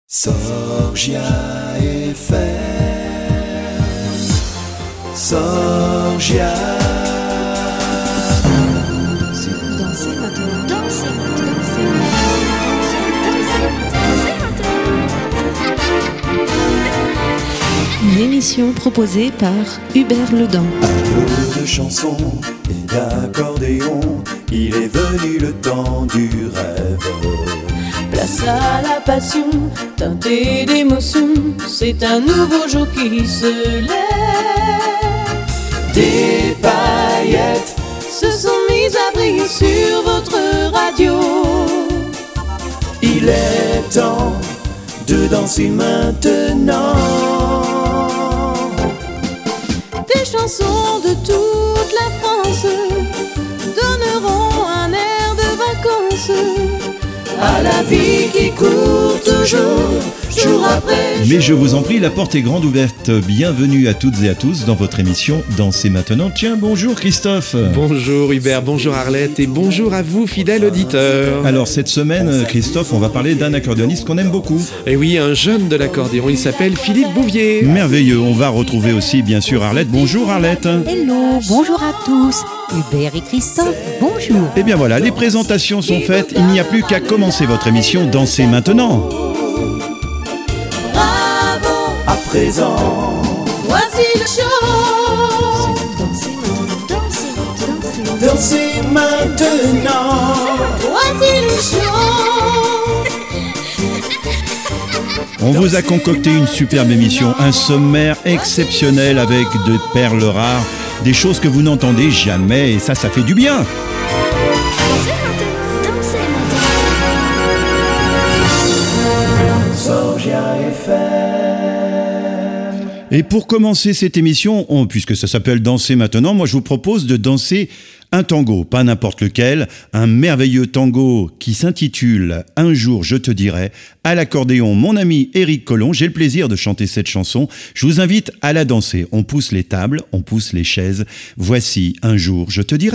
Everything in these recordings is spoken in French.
Sorgia FM, Sorgia. Dansez maintenant, dansez maintenant, Une émission proposée par Hubert Ledan. À bout de chansons et d'accordéon, il est venu le temps du rêve. Place à la passion, teintée d'émotion, c'est un nouveau jour qui se lève. Des paillettes se sont mises à briller sur votre radio. Il est temps de danser maintenant. Des chansons de toute la France donneront un air de vacances à la vie qui court toujours, jour après jour. Mais je vous en prie, la porte est grande ouverte. Bienvenue à toutes et à tous dans votre émission Dansez maintenant. Tiens, bonjour Christophe. Bonjour Hubert, bonjour Arlette et bonjour à vous fidèles auditeurs. Alors cette semaine, Christophe, on va parler d'un accordéoniste qu'on aime beaucoup. Et oui, un jeune de l'accordéon, il s'appelle Philippe Bouvier. Merveilleux, on va retrouver aussi bien sûr Arlette. Bonjour Arlette. Hello, bonjour à tous. Hubert et Christophe, bonjour. Et bien voilà, les présentations sont faites, il n'y a plus qu'à commencer votre émission Dansez maintenant. Bravo, À présent, voici le show. Dansez maintenant, dansez, dansez. dansez maintenant. Voici le show. On vous a concocté une superbe émission, un sommaire exceptionnel avec de perles rares, des choses que vous n'entendez jamais et ça fait du bien. Dansez maintenant, dansez maintenant. Sorgia FM. Et pour commencer cette émission, puisque ça s'appelle Danser maintenant, moi je vous propose de danser un tango, pas n'importe lequel, un merveilleux tango qui s'intitule « Un jour je te dirai ». À l'accordéon, mon ami Éric Collomb, j'ai le plaisir de chanter cette chanson. Je vous invite à la danser. On pousse les tables, on pousse les chaises. Voici « Un jour je te dirai ».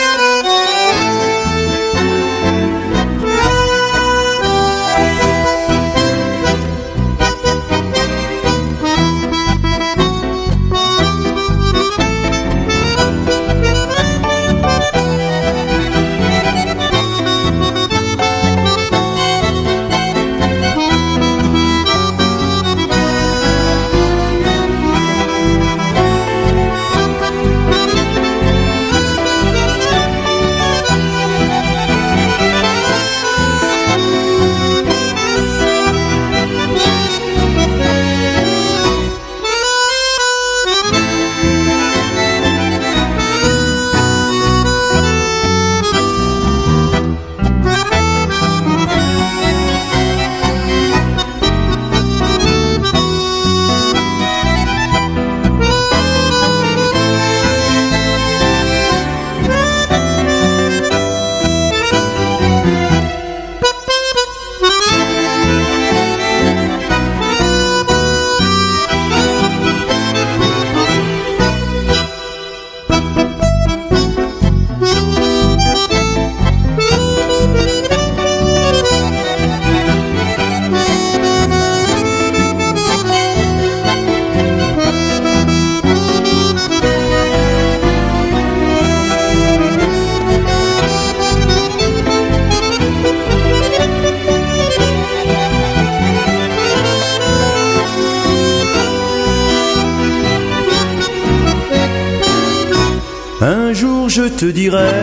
Un jour je te dirai,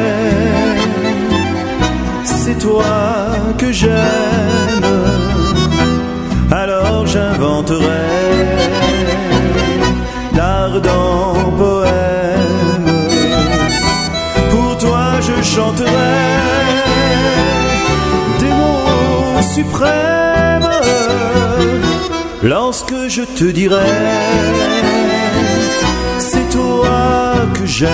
c'est toi que j'aime. Alors j'inventerai d'ardents poèmes. Pour toi je chanterai des mots suprêmes. Lorsque je te dirai, c'est toi que j'aime.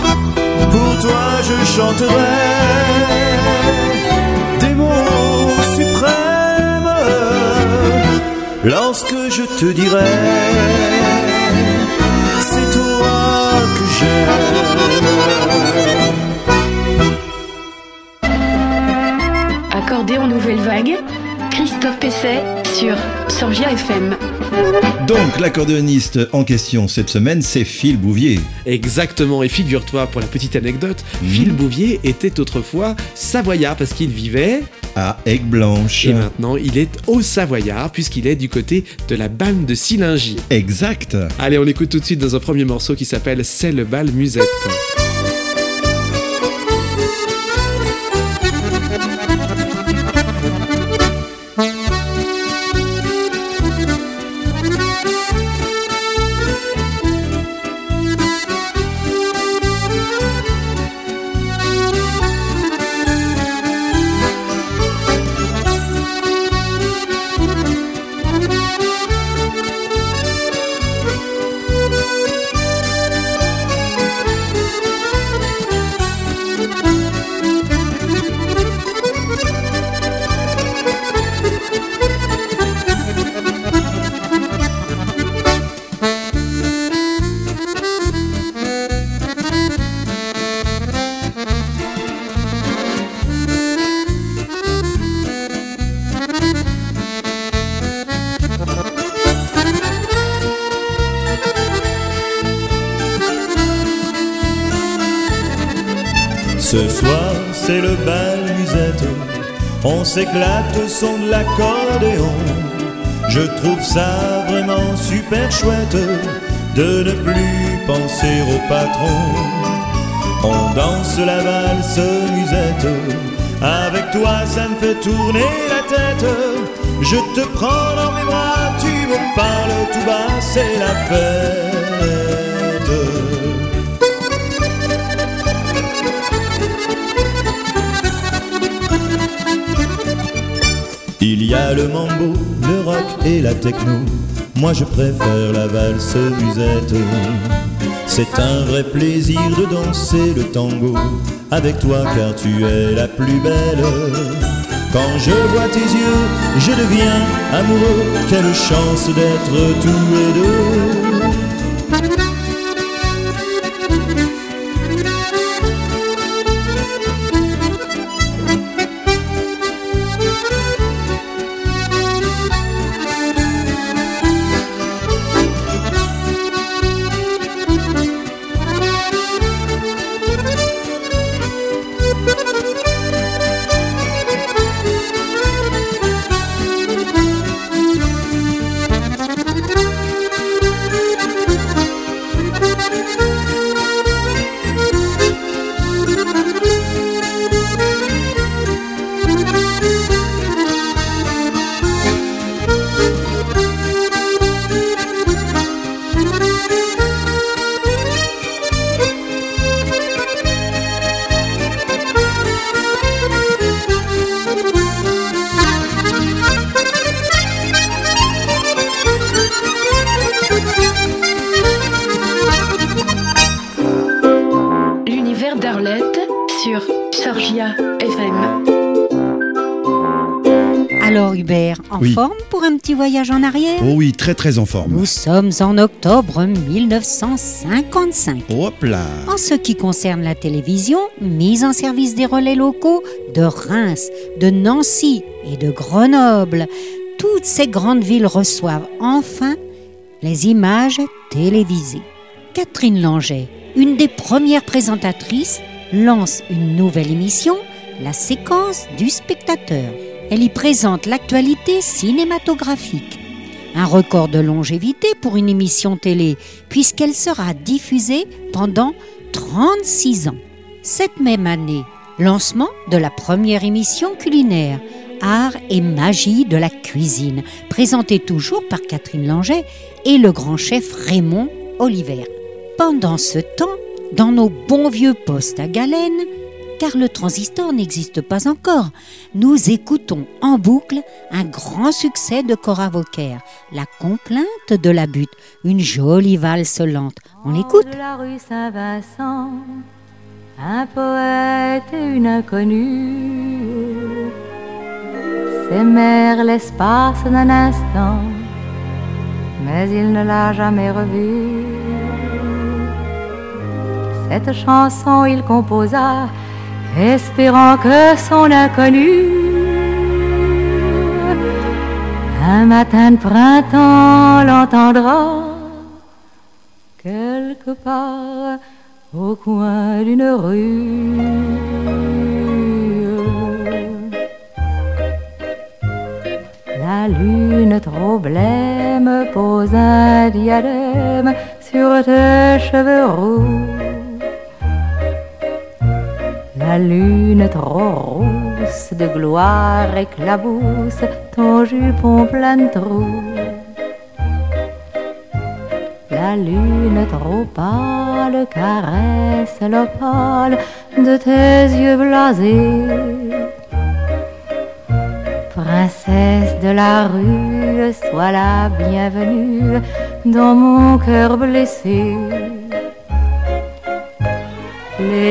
Pour toi je chanterai des mots lorsque je te dirai, c'est toi que j'aime. Accordéon Nouvelle Vague, Christophe Pesset sur Sorgia FM. Donc l'accordéoniste en question cette semaine, c'est Phil Bouvier. Exactement, et figure-toi, pour la petite anecdote, Phil Bouvier était autrefois savoyard parce qu'il vivait à Aigueblanche. Et maintenant, il est au Savoyard puisqu'il est du côté de la Balme de Sillingy. Exact. Allez, on écoute tout de suite dans un premier morceau qui s'appelle C'est le bal musette. Ce soir c'est le bal musette, on s'éclate au son de l'accordéon. Je trouve ça vraiment super chouette de ne plus penser au patron. On danse la valse musette, avec toi ça me fait tourner la tête. Je te prends dans mes bras, tu me parles tout bas, c'est la fête. Il y a le mambo, le rock et la techno. Moi je préfère la valse musette. C'est un vrai plaisir de danser le tango avec toi car tu es la plus belle. Quand je vois tes yeux, je deviens amoureux. Quelle chance d'être tous les deux. Alors Hubert, en forme pour un petit voyage en arrière ? Oh oui, très très en forme. Nous sommes en octobre 1955. Hop là. En ce qui concerne la télévision, mise en service des relais locaux de Reims, de Nancy et de Grenoble, toutes ces grandes villes reçoivent enfin les images télévisées. Catherine Langeais, une des premières présentatrices, lance une nouvelle émission, La séquence du spectateur. Elle y présente l'actualité cinématographique. Un record de longévité pour une émission télé, puisqu'elle sera diffusée pendant 36 ans. Cette même année, lancement de la première émission culinaire, Art et magie de la cuisine, présentée toujours par Catherine Langeais et le grand chef Raymond Oliver. Pendant ce temps, dans nos bons vieux postes à galène, car le transistor n'existe pas encore, nous écoutons en boucle un grand succès de Cora Vauquer, La complainte de la butte, une jolie valse lente. On l'écoute. De la rue Saint-Vincent, un poète et une inconnue s'aimèrent l'espace d'un instant, mais il ne l'a jamais revue. Cette chanson il composa, espérant que son inconnu, un matin de printemps, l'entendra quelque part au coin d'une rue. La lune trop blême pose un diadème sur tes cheveux roux. La lune trop rousse de gloire éclabousse ton jupon plein de trous. La lune trop pâle caresse l'opale de tes yeux blasés. Princesse de la rue, sois la bienvenue dans mon cœur blessé. Les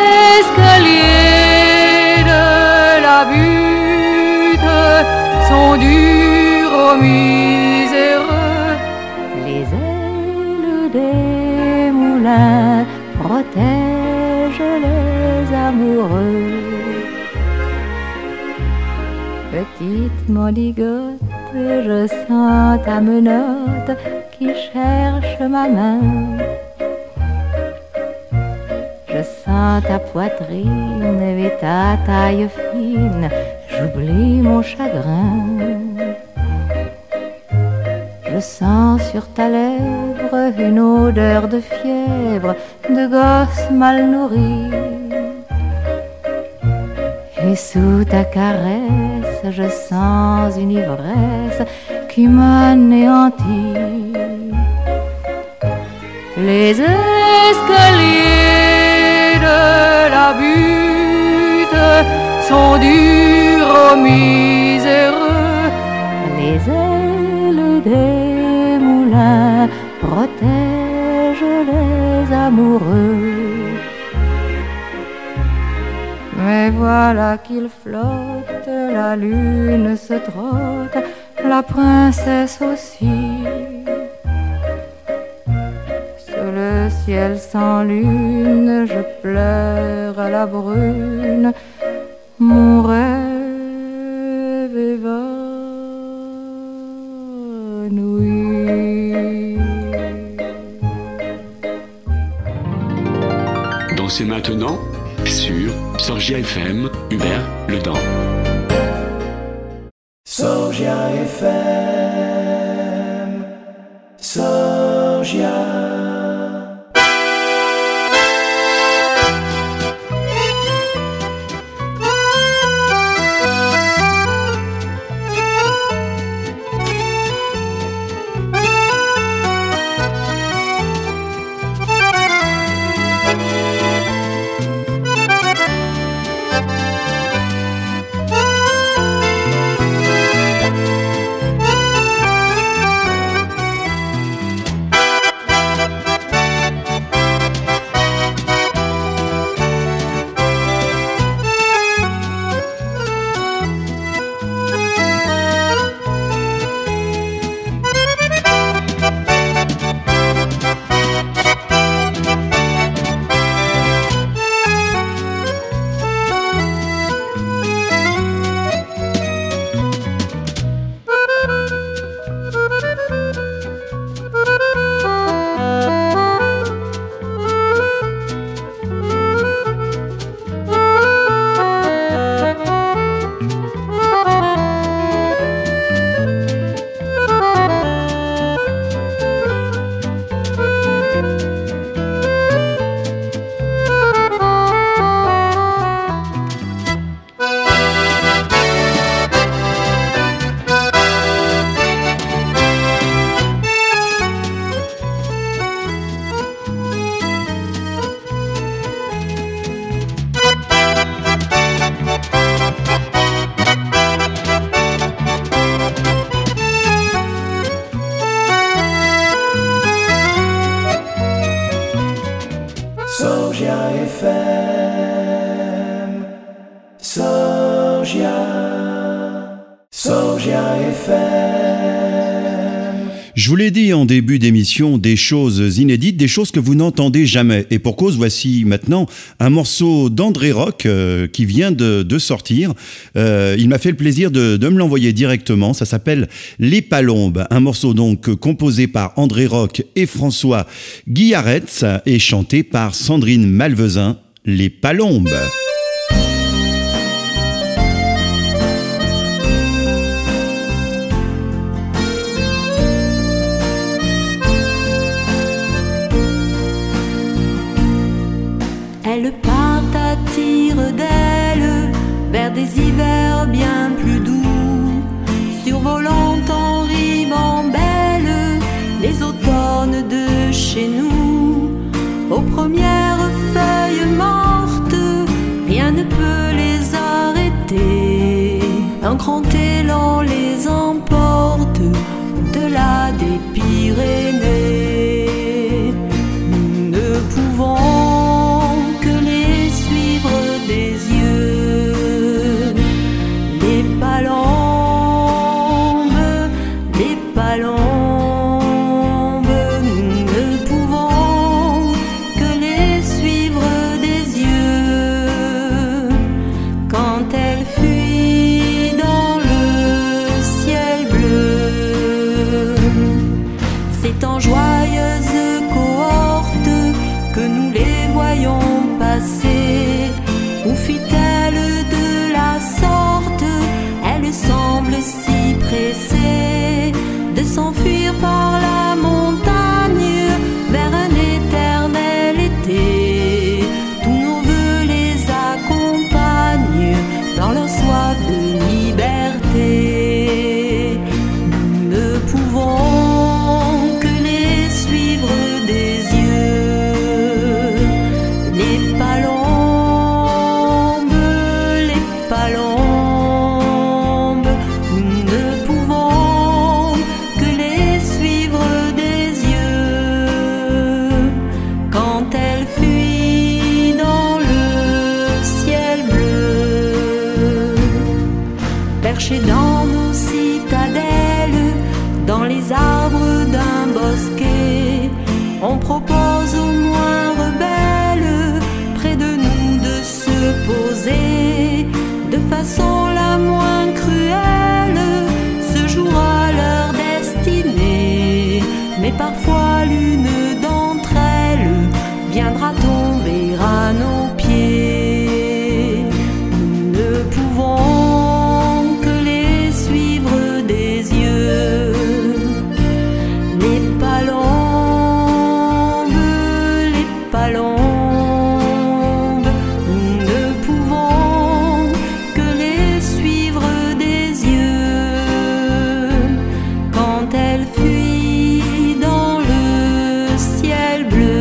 escaliers de la butte sont durs aux miséreux. Les ailes des moulins protègent les amoureux. Petite mendigote, je sens ta menotte qui cherche ma main. Je sens ta poitrine et ta taille fine, j'oublie mon chagrin. Je sens sur ta lèvre une odeur de fièvre, de gosse mal nourri. Et sous ta caresse, je sens une ivresse qui m'anéantit. Les escaliers de la butte sont durs aux miséreux. Les ailes des moulins protègent les amoureux. Mais voilà qu'il flotte, la lune se trotte, la princesse aussi. Sur le ciel sans lune, je pleure à la brune, mon rêve évanoui. Dansez maintenant sur Sorgia FM, Hubert Ledan. Sorgia FM, Sorgia. Je vous l'ai dit en début d'émission, des choses inédites, des choses que vous n'entendez jamais. Et pour cause, voici maintenant un morceau d'André Rock qui vient de sortir. Il m'a fait le plaisir de me l'envoyer directement. Ça s'appelle Les Palombes. Un morceau donc composé par André Rock et François Guillaretz et chanté par Sandrine Malvezin. Les Palombes. Elles partent à tire d'aile vers des hivers bien plus doux, survolant en ribambelle les automnes de chez nous. Aux premières feuilles mortes, rien ne peut les arrêter. Un grand élan les emporte au-delà des Pyrénées. Nous ne pouvons que les suivre des yeux. Les palombes, les palombes, nous ne pouvons que les suivre des yeux. Quand elles fuient dans le ciel bleu, c'est en joyeuse cohorte que nous les voyons passer. Où fuit-elle de la sorte? Elle semble si pressée de s'enfuir par la montagne vers un éternel été. Tous nos vœux les accompagnent dans leur soif de liberté. Nous ne pouvons que les suivre des yeux. Les palombes, les palombes, nous ne pouvons que les suivre des yeux. Quand elles fuient dans le ciel bleu, perchées dans nos citadelles, dans les arbres d'un bosquet, on propose aux moins rebelles près de nous de se poser de façon la moins cruelle. Ce jour à leur destinée, mais parfois l'une d'entre elles viendra tomber à nos pieds. Nous ne pouvons que les suivre des yeux. Les palombes, les palombes, nous ne pouvons que les suivre des yeux. Quand elles fuient dans le ciel bleu.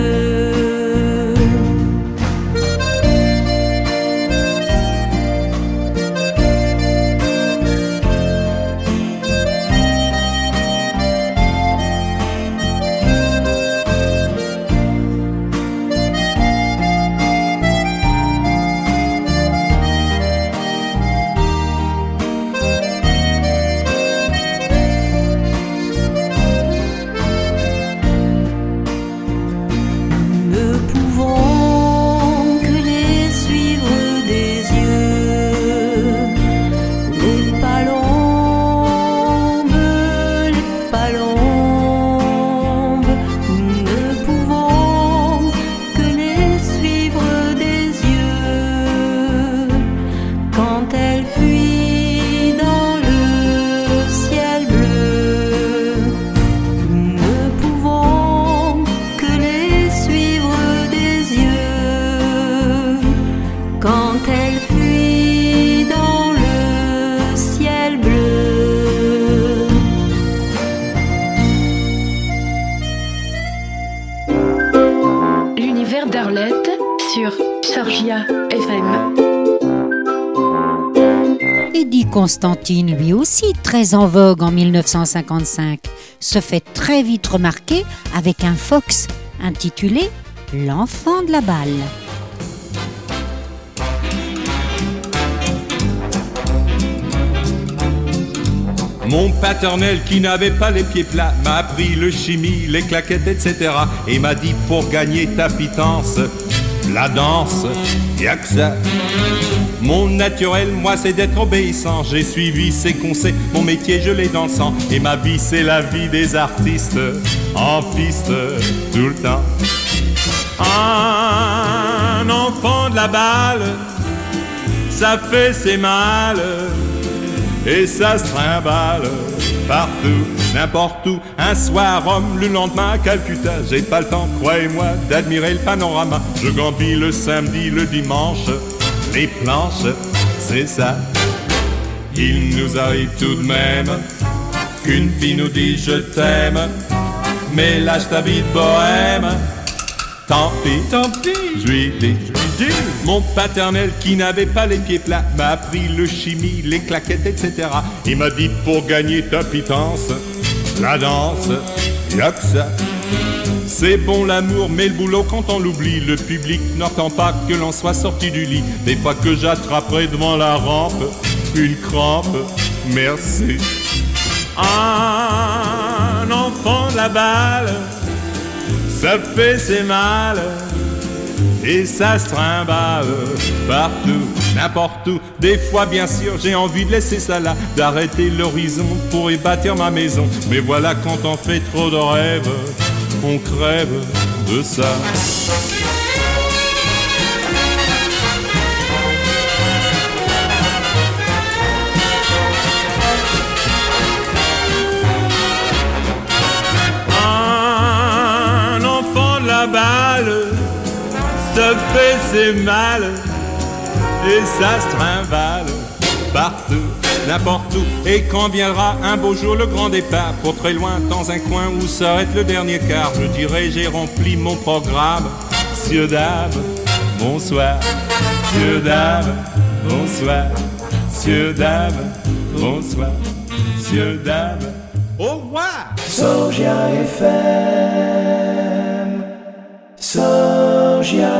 Nous ne pouvons que les suivre des yeux. Les palombes, les palombes, nous ne pouvons que les suivre des yeux. Quand elles fuient dans le ciel bleu, nous ne pouvons que les suivre des yeux. Quand elles fuient dans le ciel bleu. L'univers d'Arlette sur Sorgia FM. Eddie Constantine, lui aussi très en vogue en 1955, se fait très vite remarquer avec un Fox intitulé L'enfant de la balle. Mon paternel qui n'avait pas les pieds plats m'a appris le chimie, les claquettes, etc. Et m'a dit pour gagner ta pitance, la danse, y'a que ça. Mon naturel, moi, c'est d'être obéissant. J'ai suivi ses conseils, mon métier, je l'ai dans le sang. Et ma vie, c'est la vie des artistes, en piste, tout le temps. Un enfant de la balle, ça fait ses mal, et ça se trimballe partout, n'importe où. Un soir à Rome, le lendemain à Calcutta. J'ai pas le temps, croyez-moi, d'admirer le panorama. Je gambille le samedi, le dimanche, les planches, c'est ça. Il nous arrive tout de même qu'une fille nous dit je t'aime, mais lâche ta vie de bohème. Tant pis, je lui dis. Mon paternel qui n'avait pas les pieds plats m'a appris le chimie, les claquettes, etc. Il m'a dit pour gagner ta pitance, la danse, y'a que ça. C'est bon l'amour, mais le boulot quand on l'oublie, le public n'entend pas que l'on soit sorti du lit. Des fois que j'attraperai devant la rampe une crampe, merci. Un enfant de la balle, ça fait ses mal, et ça se trimballe partout, n'importe où. Des fois bien sûr j'ai envie de laisser ça là, d'arrêter l'horizon pour y bâtir ma maison. Mais voilà, quand on fait trop de rêves, on crève de ça. Un enfant de la balle, ça fait ses mal, et ça se trimballe partout, n'importe où. Et quand viendra un beau jour le grand départ, pour très loin, dans un coin où s'arrête le dernier quart, je dirai j'ai rempli mon programme. Cieux dames, bonsoir. Cieux dames, bonsoir. Cieux dames, bonsoir. Cieux dames, au revoir. Sorgia FM, Sorgia.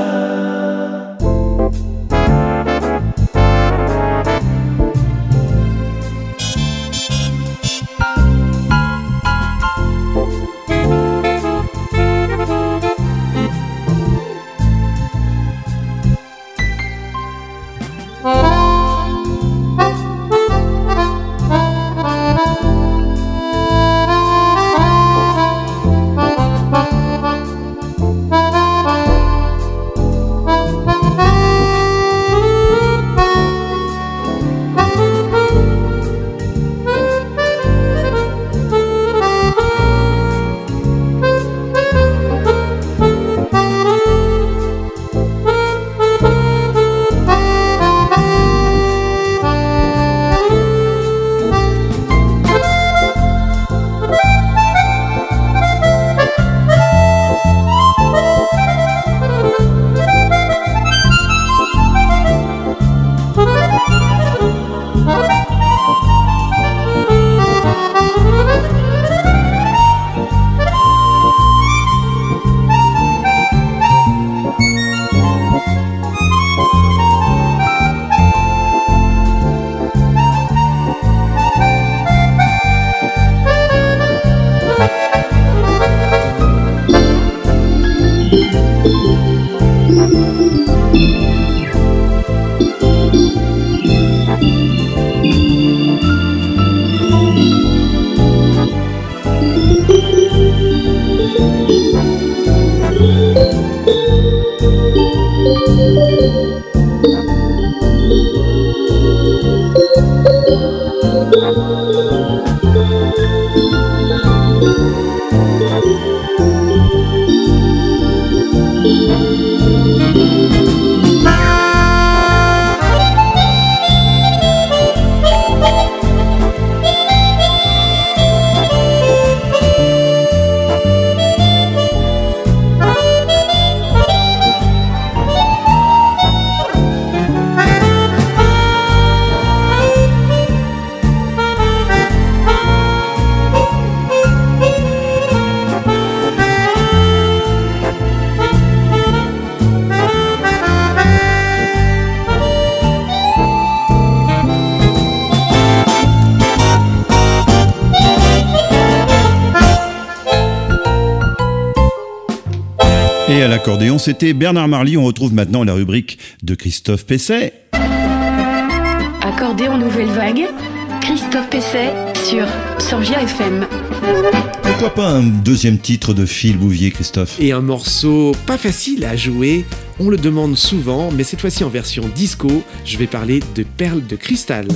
à l'accordéon, c'était Bernard Marly. On retrouve maintenant la rubrique de Christophe Pesset. Accordéon Nouvelle Vague, Christophe Pesset sur Sorgia FM. Pourquoi pas un deuxième titre de Phil Bouvier, Christophe? Et un morceau pas facile à jouer, on le demande souvent, mais cette fois-ci en version disco, je vais parler de Perles de cristal.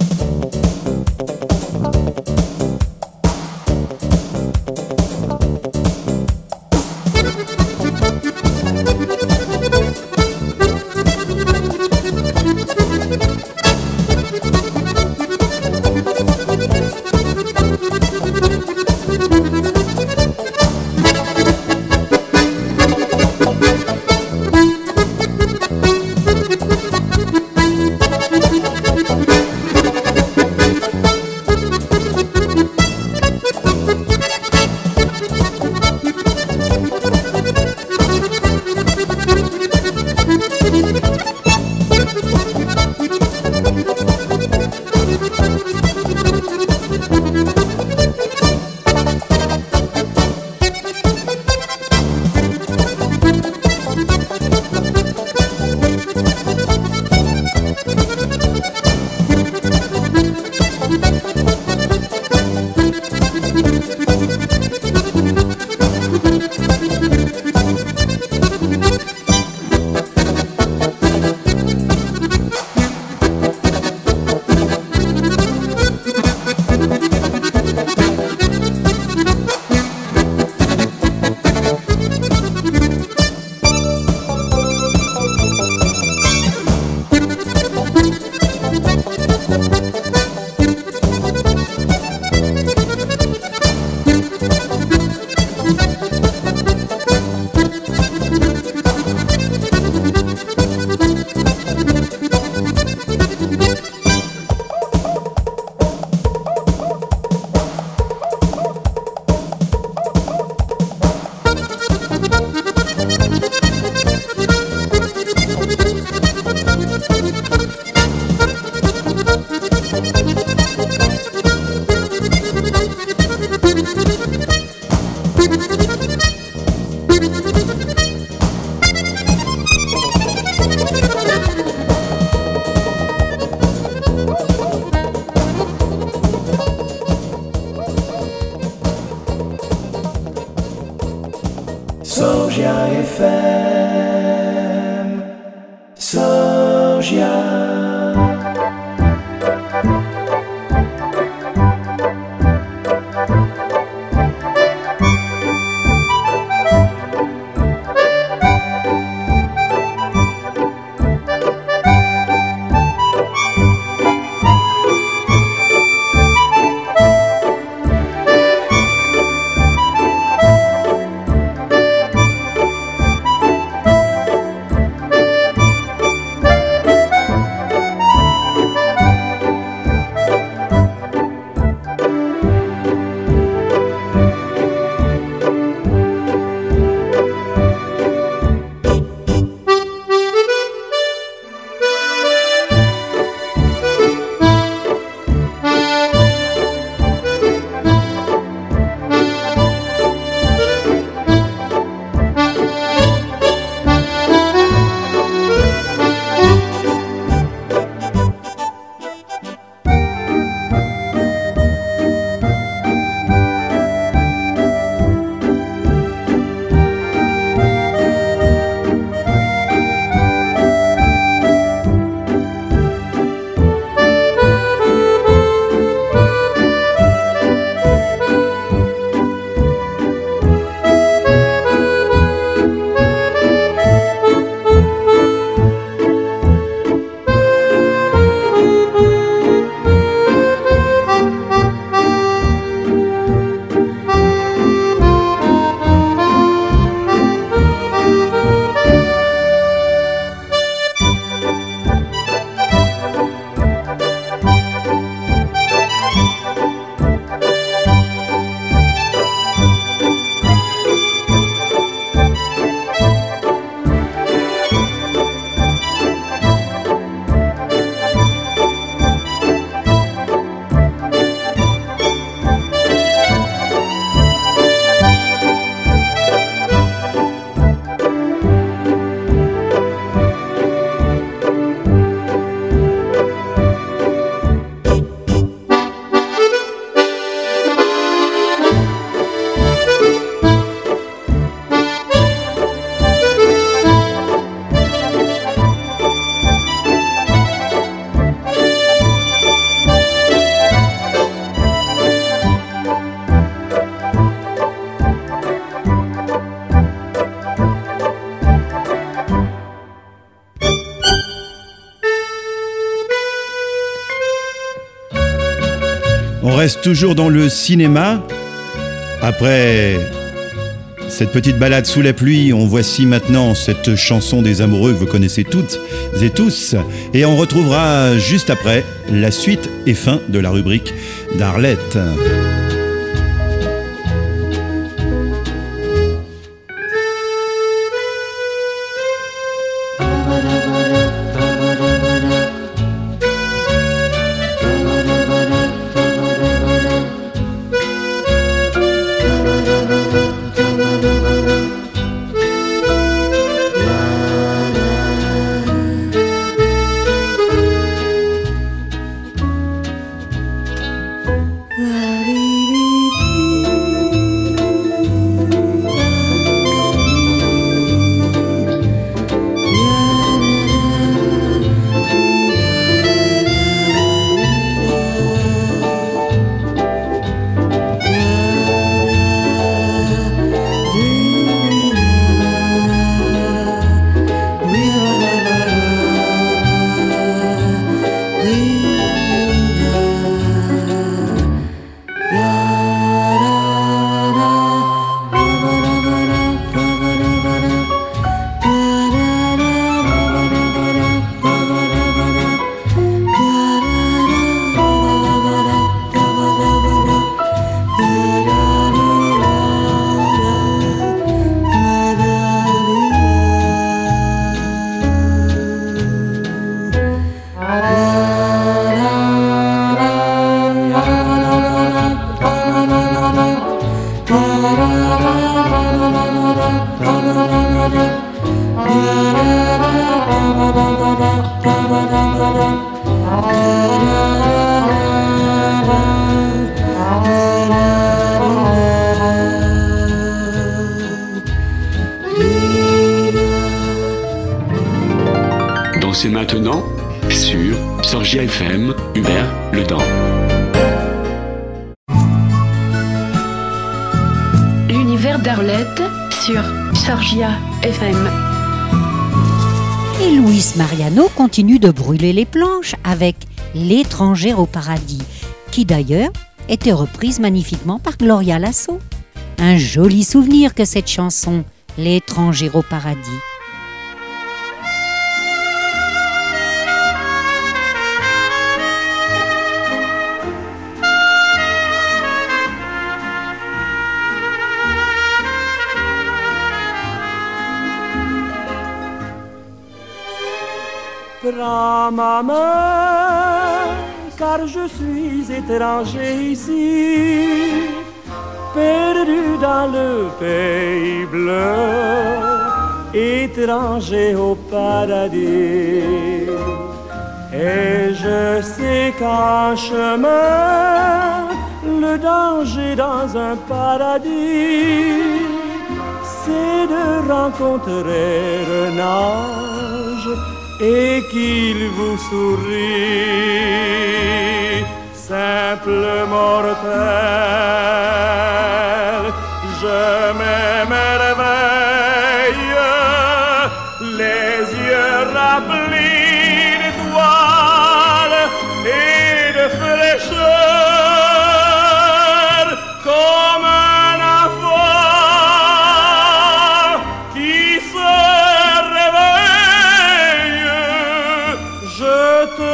Sorgia FM, Sorgia. reste toujours dans le cinéma. Après cette petite balade sous la pluie, on voici maintenant cette chanson des amoureux que vous connaissez toutes et tous. Et on retrouvera juste après la suite et fin de la rubrique d'Arlette. Dansez maintenant sur Sorgia FM, Hubert Ledan. L'univers d'Arlette sur Sorgia FM. Et Luis Mariano continue de brûler les planches avec L'étranger au paradis, qui d'ailleurs était reprise magnifiquement par Gloria Lasso. Un joli souvenir que cette chanson, L'étranger au paradis. Prends ma main, car je suis étranger ici, perdu dans le pays bleu, étranger au paradis. Et je sais qu'en chemin, le danger dans un paradis, c'est de rencontrer un ange et qu'il vous sourit. Simple mortel, je m'émerveille, les yeux remplis d'étoiles et de fraîcheur, comme un enfant qui se réveille. Je te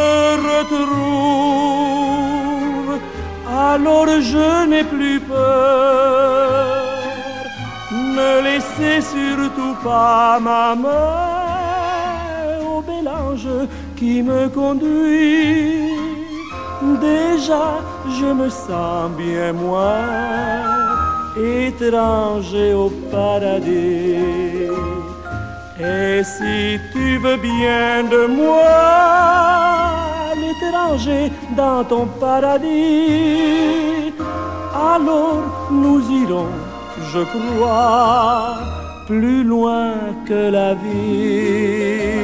retrouve, alors je n'ai plus peur. Ne laissez surtout pas ma main au bel ange qui me conduit. Déjà je me sens bien moins étranger au paradis. Et si tu veux bien de moi, l'étranger dans ton paradis, alors nous irons, je crois, plus loin que la vie.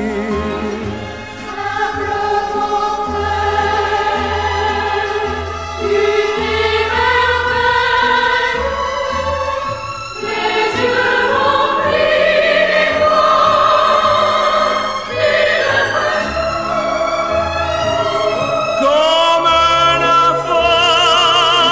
Comme un enfant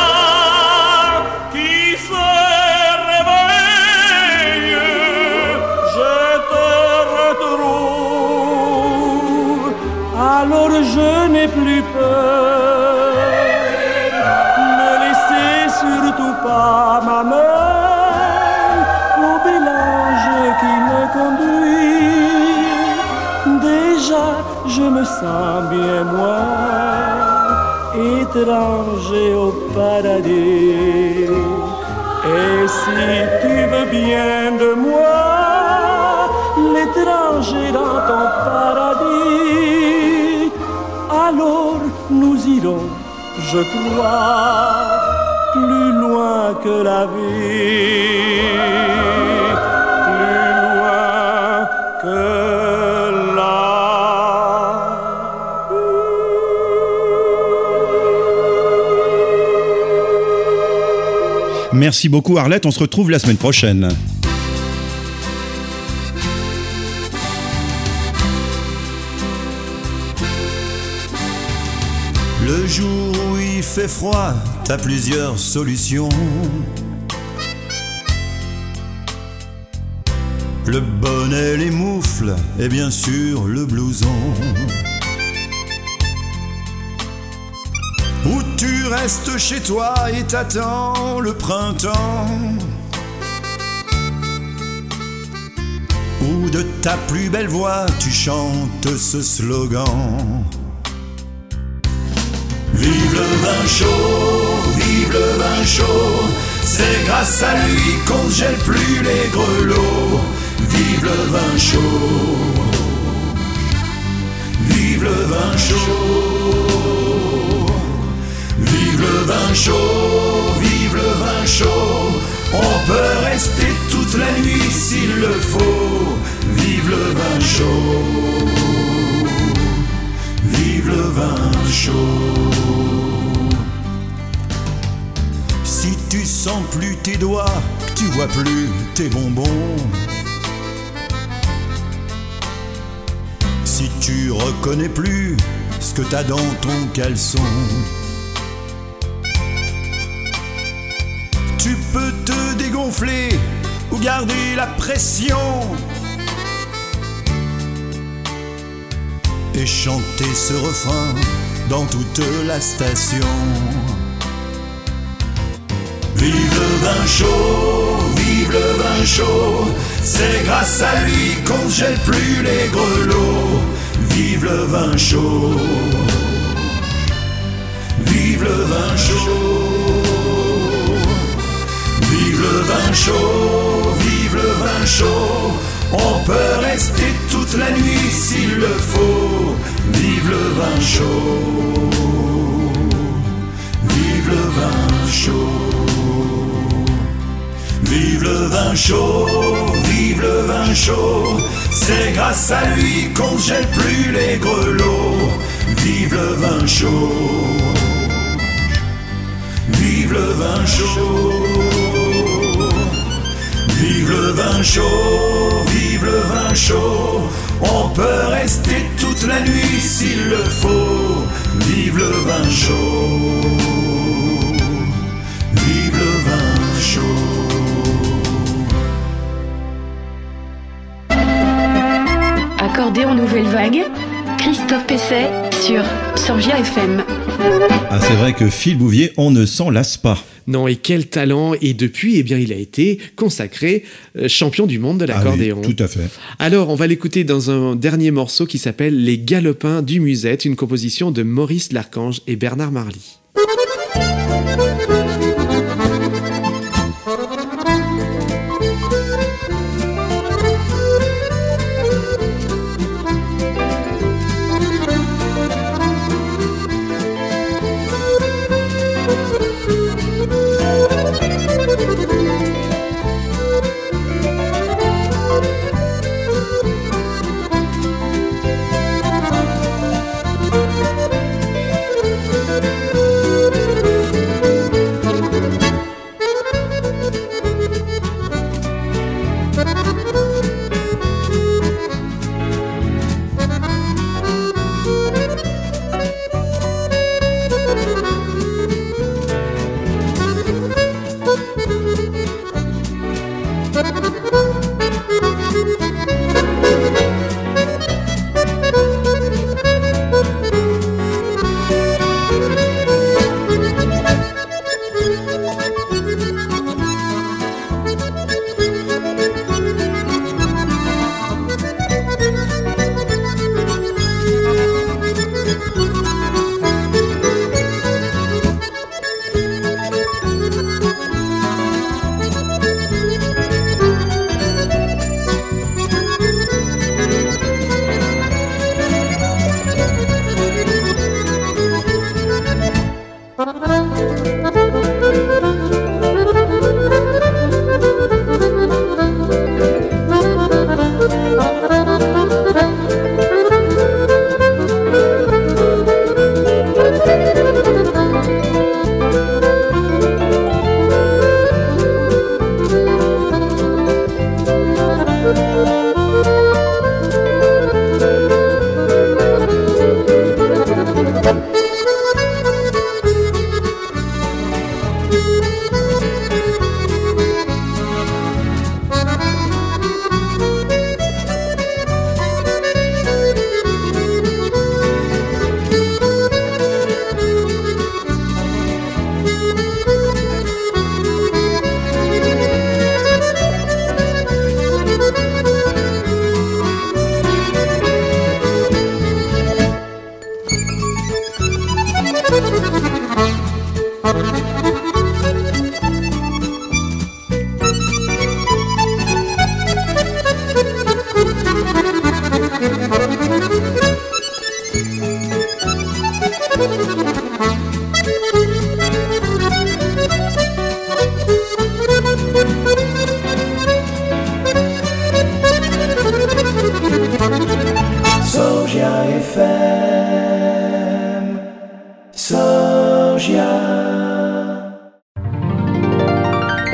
pas ma main au mélange qui me conduit. Déjà je me sens bien moins étranger au paradis. Et si tu veux bien de moi, l'étranger dans ton paradis, alors nous irons, je crois, plus loin que la vie, plus loin que la vie. Merci beaucoup Arlette, on se retrouve la semaine prochaine. Le jour où il fait froid, t'as plusieurs solutions. Le bonnet, les moufles et bien sûr le blouson. Ou tu restes chez toi et t'attends le printemps. Ou de ta plus belle voix tu chantes ce slogan. Vive le vin chaud, vive le vin chaud, c'est grâce à lui qu'on ne gèle plus les grelots. Vive le vin chaud, vive le vin chaud, vive le vin chaud, vive le vin chaud. On peut rester toute la nuit s'il le faut. Vive le vin chaud, vive le vin chaud. Si tu sens plus tes doigts, que tu vois plus tes bonbons, si tu reconnais plus ce que t'as dans ton caleçon, tu peux te dégonfler ou garder la pression et chanter ce refrain dans toute la station. Vive le vin chaud, vive le vin chaud, c'est grâce à lui qu'on ne gèle plus les grelots. Vive le vin chaud, vive le vin chaud, vive le vin chaud, vive le vin chaud. On peut rester toute la nuit s'il le faut. Vive le vin chaud, vive le vin chaud. Vive le vin chaud, vive le vin chaud, c'est grâce à lui qu'on ne gèle plus les grelots. Vive le vin chaud, vive le vin chaud, vive le vin chaud, vive le vin chaud. On peut rester toute la nuit s'il le faut. Vive le vin chaud, vive le vin chaud. Accordéon Nouvelle Vague, Christophe Pesset sur Sorgia FM. Ah, c'est vrai que Phil Bouvier, on ne s'en lasse pas. Non, et quel talent! Et depuis, eh bien, il a été consacré champion du monde de l'accordéon. Ah oui, tout à fait. Alors, on va l'écouter dans un dernier morceau qui s'appelle Les Galopins du Musette, une composition de Maurice Larchange et Bernard Marly.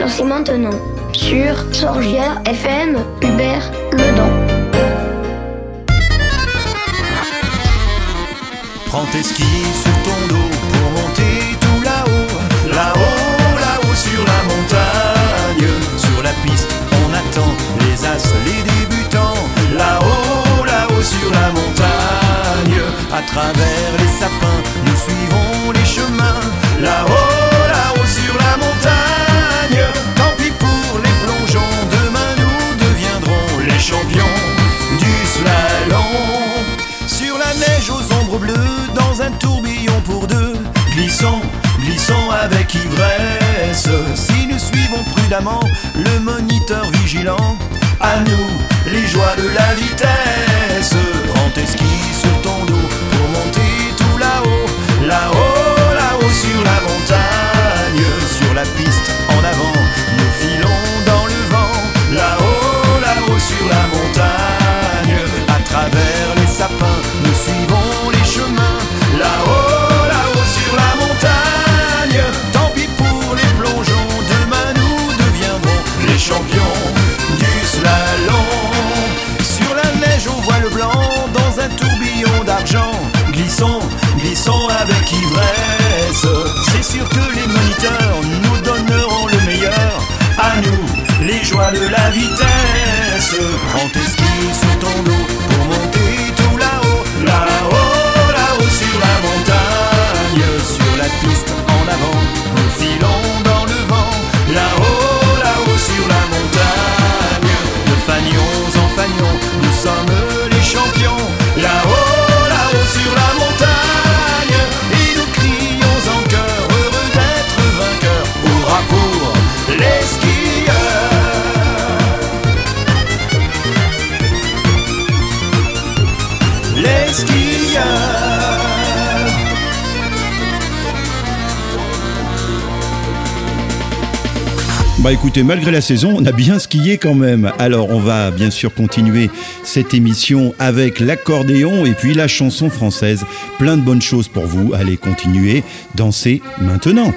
Dansez maintenant sur Sorgia FM, Hubert Ledan. Prends tes skis sur ton dos pour monter tout là-haut, là-haut, là-haut sur la montagne. Sur la piste, on attend les as, les débutants, là-haut, là-haut sur la montagne. À travers les sapins, nous suivons les chemins, là-haut, là-haut sur la montagne. Tant pis pour les plongeons, demain nous deviendrons les champions du slalom. Sur la neige aux ombres bleues, dans un tourbillon pour deux, glissons, glissons avec ivresse. Si nous suivons prudemment le moniteur vigilant, à nous les joies de la vitesse. Prends tes skis sur ton dos pour monter tout là-haut, là-haut, là-haut sur la montagne. Sur la piste en avant, nous filons dans le vent, là-haut, là-haut sur la montagne. À travers les sapins, nous suivons les chemins, là-haut, là-haut sur la montagne. Tant pis pour les plongeons, demain nous deviendrons les champions du slalom. Sur la neige au voile blanc, dans un tourbillon d'argent, glissons, glissons avec ivresse. C'est sûr que les moniteurs nous donneront le meilleur, à nous les joies de la vitesse. Prends tes skis sur ton dos pour monter tout là-haut, là-haut, là-haut sur la montagne. Sur la piste en avant, nous filons dans le vent, là-haut, là-haut sur la montagne. De fanions en fanions, nous sommes les champions, là-haut, là-haut sur la montagne. Et nous crions en chœur, heureux d'être vainqueurs, hurrah pour les skieurs. Les skieurs. Bah écoutez, malgré la saison, on a bien skié quand même. Alors on va bien sûr continuer cette émission avec l'accordéon et puis la chanson française. Plein de bonnes choses pour vous. Allez, continuez, dansez maintenant.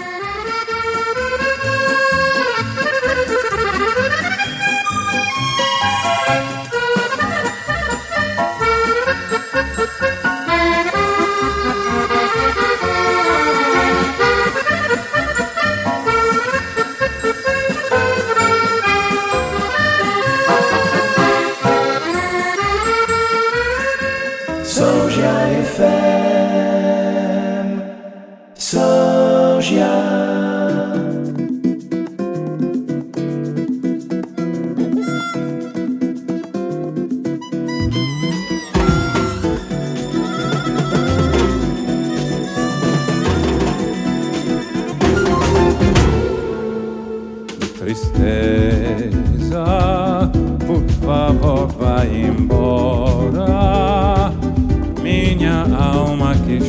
Tristeza, por favor, vai embora. Minha alma que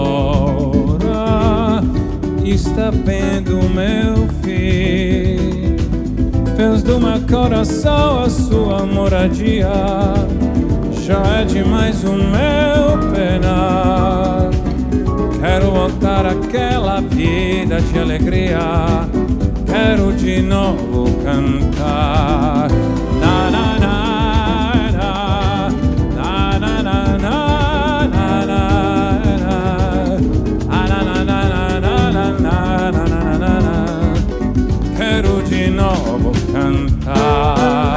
chora está vendo meu filho. Fez do meu coração a sua moradia. Já é demais o meu penar. Quero voltar àquela vida de alegria. Quero de novo cantar. Na na na na na na na na na na na na na. Quero de novo cantar.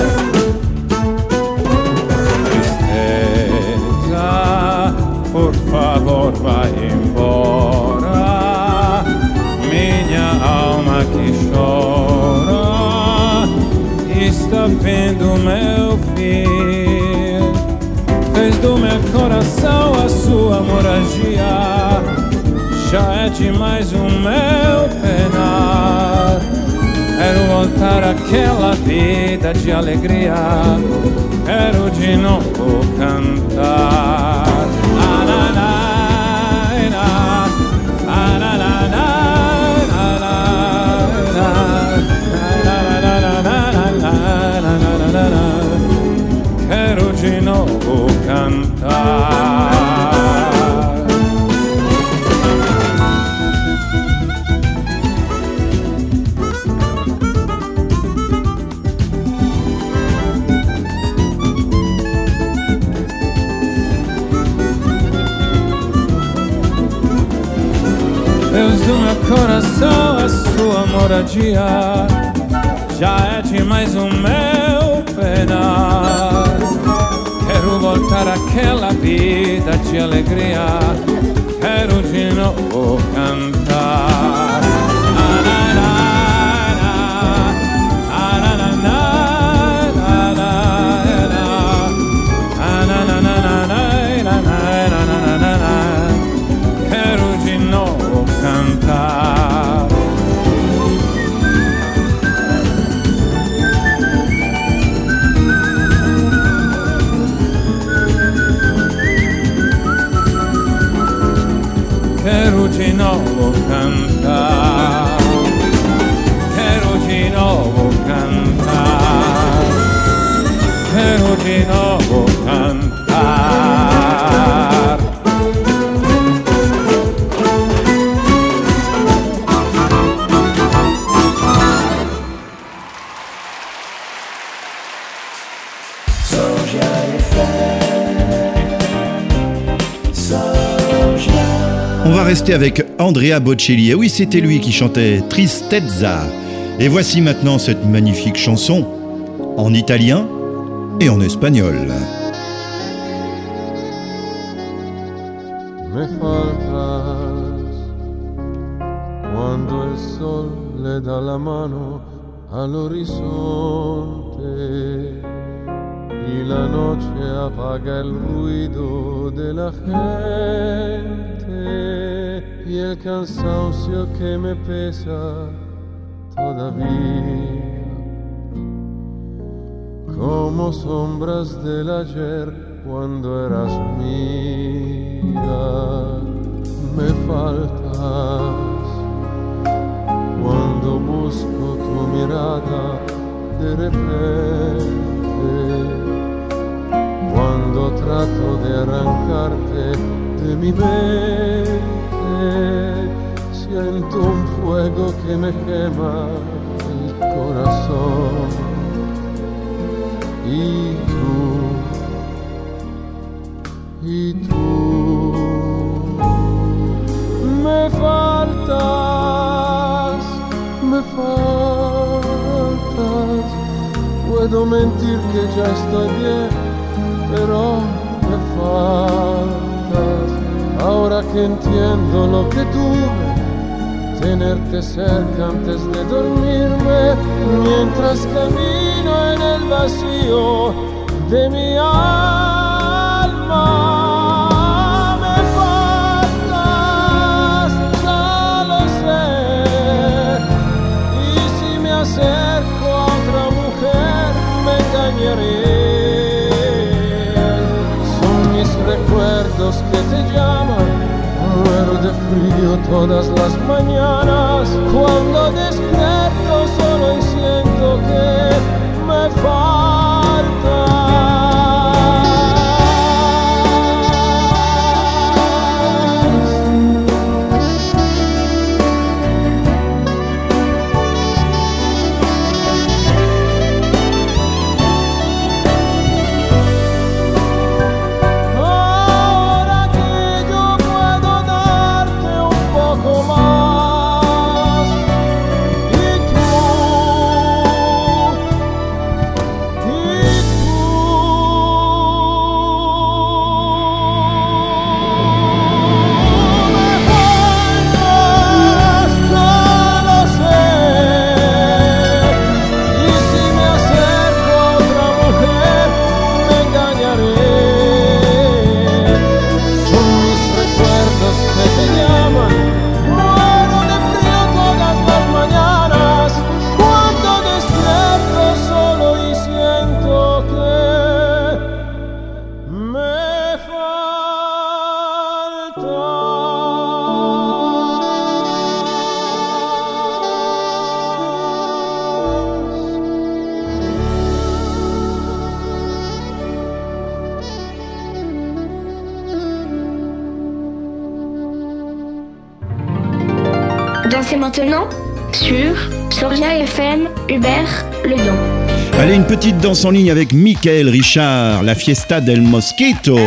Tristeza, por favor, vai embora. Minha alma que chora está vendo meu filho. Fez do meu coração a sua moradia. Já é demais o meu penar. Quero voltar àquela vida de alegria. Quero de novo cantar. Na, na, na, na, na, na, na, na. Quero de novo cantar. hemorragia já é demais o meu penar. Quero voltar àquela vida de alegria, quero de novo cantar. Quero de novo cantar. Quero de novo cantar. Quero de novo cantar. Quero de novo cantar. On va rester avec Andrea Bocelli. Et oui, c'était lui qui chantait Tristezza. Et voici maintenant cette magnifique chanson en italien et en espagnol. Me faltas cuando el sol le da la mano al horizonte y la noche apaga el ruido de la gente y el cansancio que me pesa todavía como sombras del ayer cuando eras mía. Me faltas cuando busco tu mirada de repente, cuando trato de arrancarte de mi mente, siento un fuego que me quema el corazón. Y tú me faltas, me faltas. Puedo mentir que ya estoy bien, pero me faltas. Ahora que entiendo lo que tuve, tenerte cerca antes de dormirme, mientras camino en el vacío de mi alma. Me faltas, ya lo sé, y si me acerco a otra mujer me engañaré. Son mis recuerdos que te llaman. Muero de frío todas las mañanas. Cuando despierto solo y siento que me falta. Dansez maintenant sur Sorgia FM, Hubert Ledon. Allez, une petite danse en ligne avec Michael Richard, la Fiesta del Mosquito.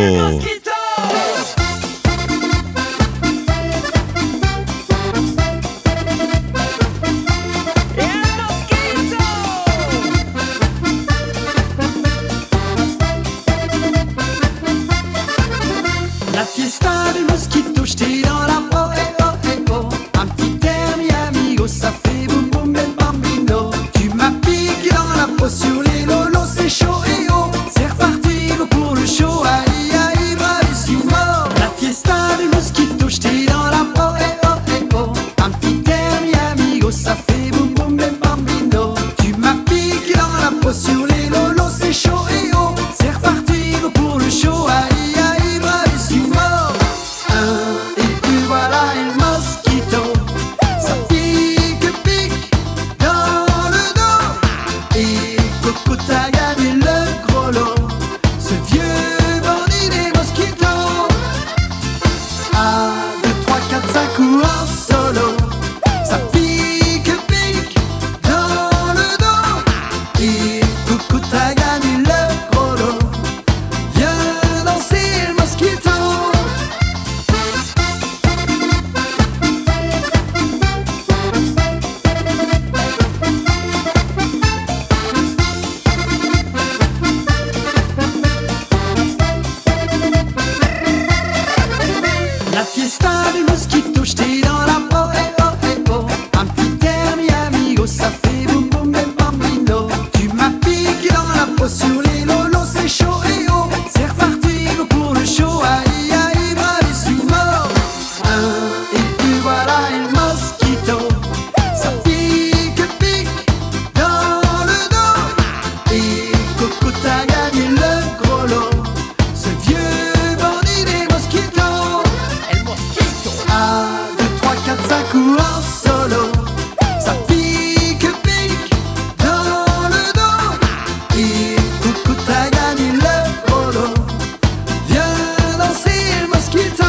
ça pique dans le dos. Et coucou, t'as gagné le polo. Viens danser le mosquito.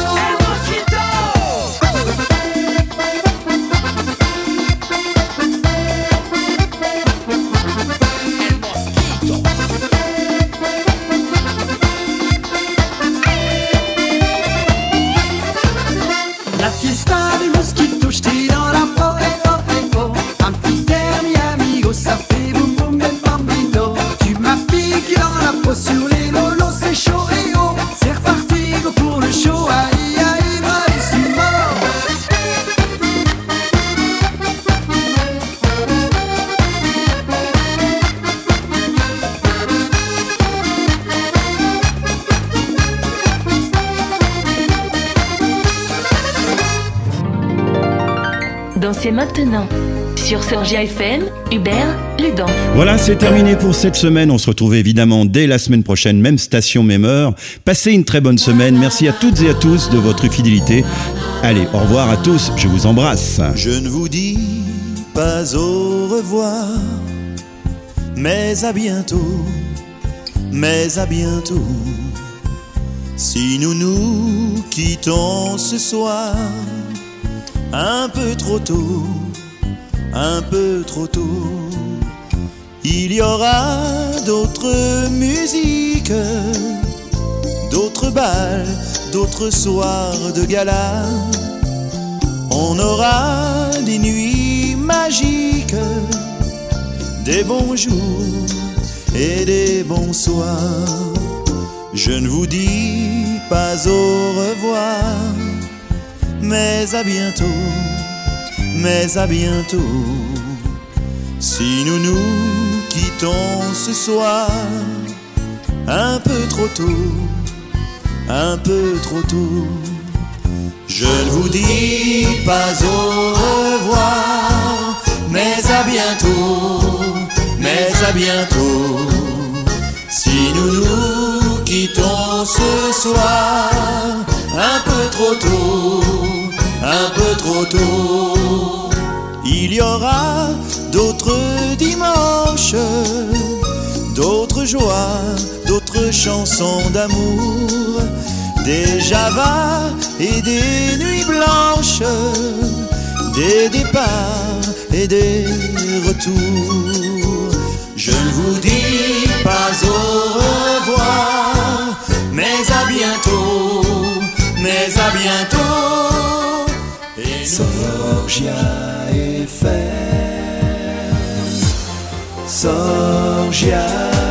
La fiesta du mosquito, j't'ai dans la peau, un petit air mi-amigo, ça fait boum boum et bambino. Tu m'as piqué dans la peau sur les lolos, c'est chaud et oh. C'est reparti, go pour le show, aïe aïe, bravissimo. Dansez maintenant sur Sorgia FM, Hubert Ledan. Voilà, c'est terminé pour cette semaine. On se retrouve évidemment dès la semaine prochaine, même station, même heure. Passez une très bonne semaine. Merci à toutes et à tous de votre fidélité. Allez, au revoir à tous. Je vous embrasse. Je ne vous dis pas au revoir, mais à bientôt, mais à bientôt. Si nous nous quittons ce soir, un peu trop tôt, un peu trop tôt, il y aura d'autres musiques, d'autres bals, d'autres soirs de gala. On aura des nuits magiques, des bons jours et des bons soirs. Je ne vous dis pas au revoir, mais à bientôt, mais à bientôt. Si nous nous quittons ce soir, un peu trop tôt, un peu trop tôt. Je ne vous dis pas au revoir, mais à bientôt, mais à bientôt. Si nous nous quittons ce soir, un peu trop tôt, un peu trop tôt. Il y aura d'autres dimanches, d'autres joies, d'autres chansons d'amour, des javas et des nuits blanches, des départs et des retours. Je ne vous dis pas au revoir, mais à bientôt, mais à bientôt. Et Sorgia FM, Sorgia